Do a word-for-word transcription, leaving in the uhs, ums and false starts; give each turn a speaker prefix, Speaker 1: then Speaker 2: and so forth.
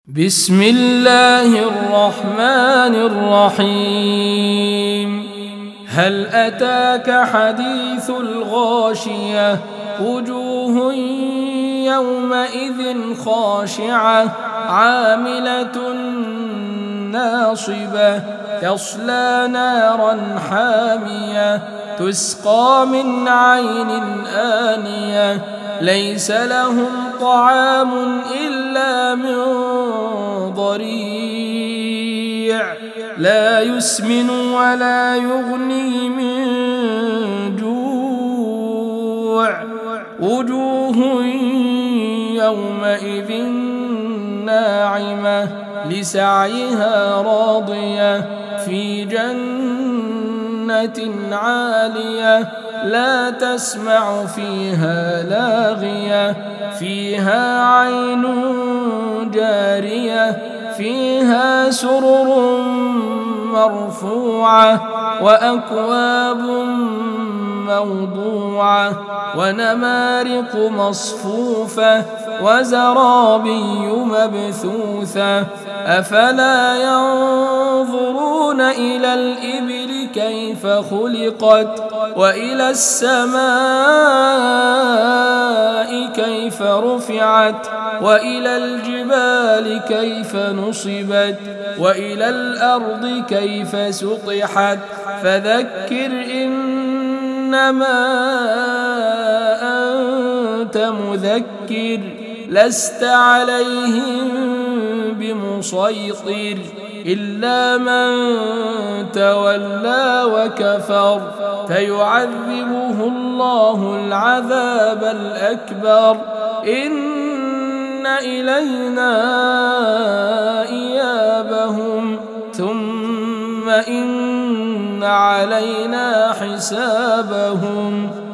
Speaker 1: بسم الله الرحمن الرحيم. هل أتاك حديث الغاشية؟ وجوه يومئذ خاشعة عاملة ناصبة تصلى نارا حامية تسقى من عين آنية ليس لهم طعام إلا من ضريع لا يسمن ولا يغني من جوع وجوه يومئذ ناعمة لسعيها راضية في جنة عالية لا تسمع فيها لاغية فيها عين جارية فيها سرر مرفوعة وأكواب موضوعة ونمارق مصفوفة وزرابي مبثوثة أفلا ينظرون إلى الإبل كيف خلقت وإلى السماء كيف رفعت وإلى الجبال كيف نصبت وإلى الأرض كيف سطحت فذكر إنما أنت مذكر لست عليهم بمسيطر إلا من تولى وكفر فيعذبه الله العذاب الأكبر إن إلينا إيابهم ثم إن علينا حسابهم.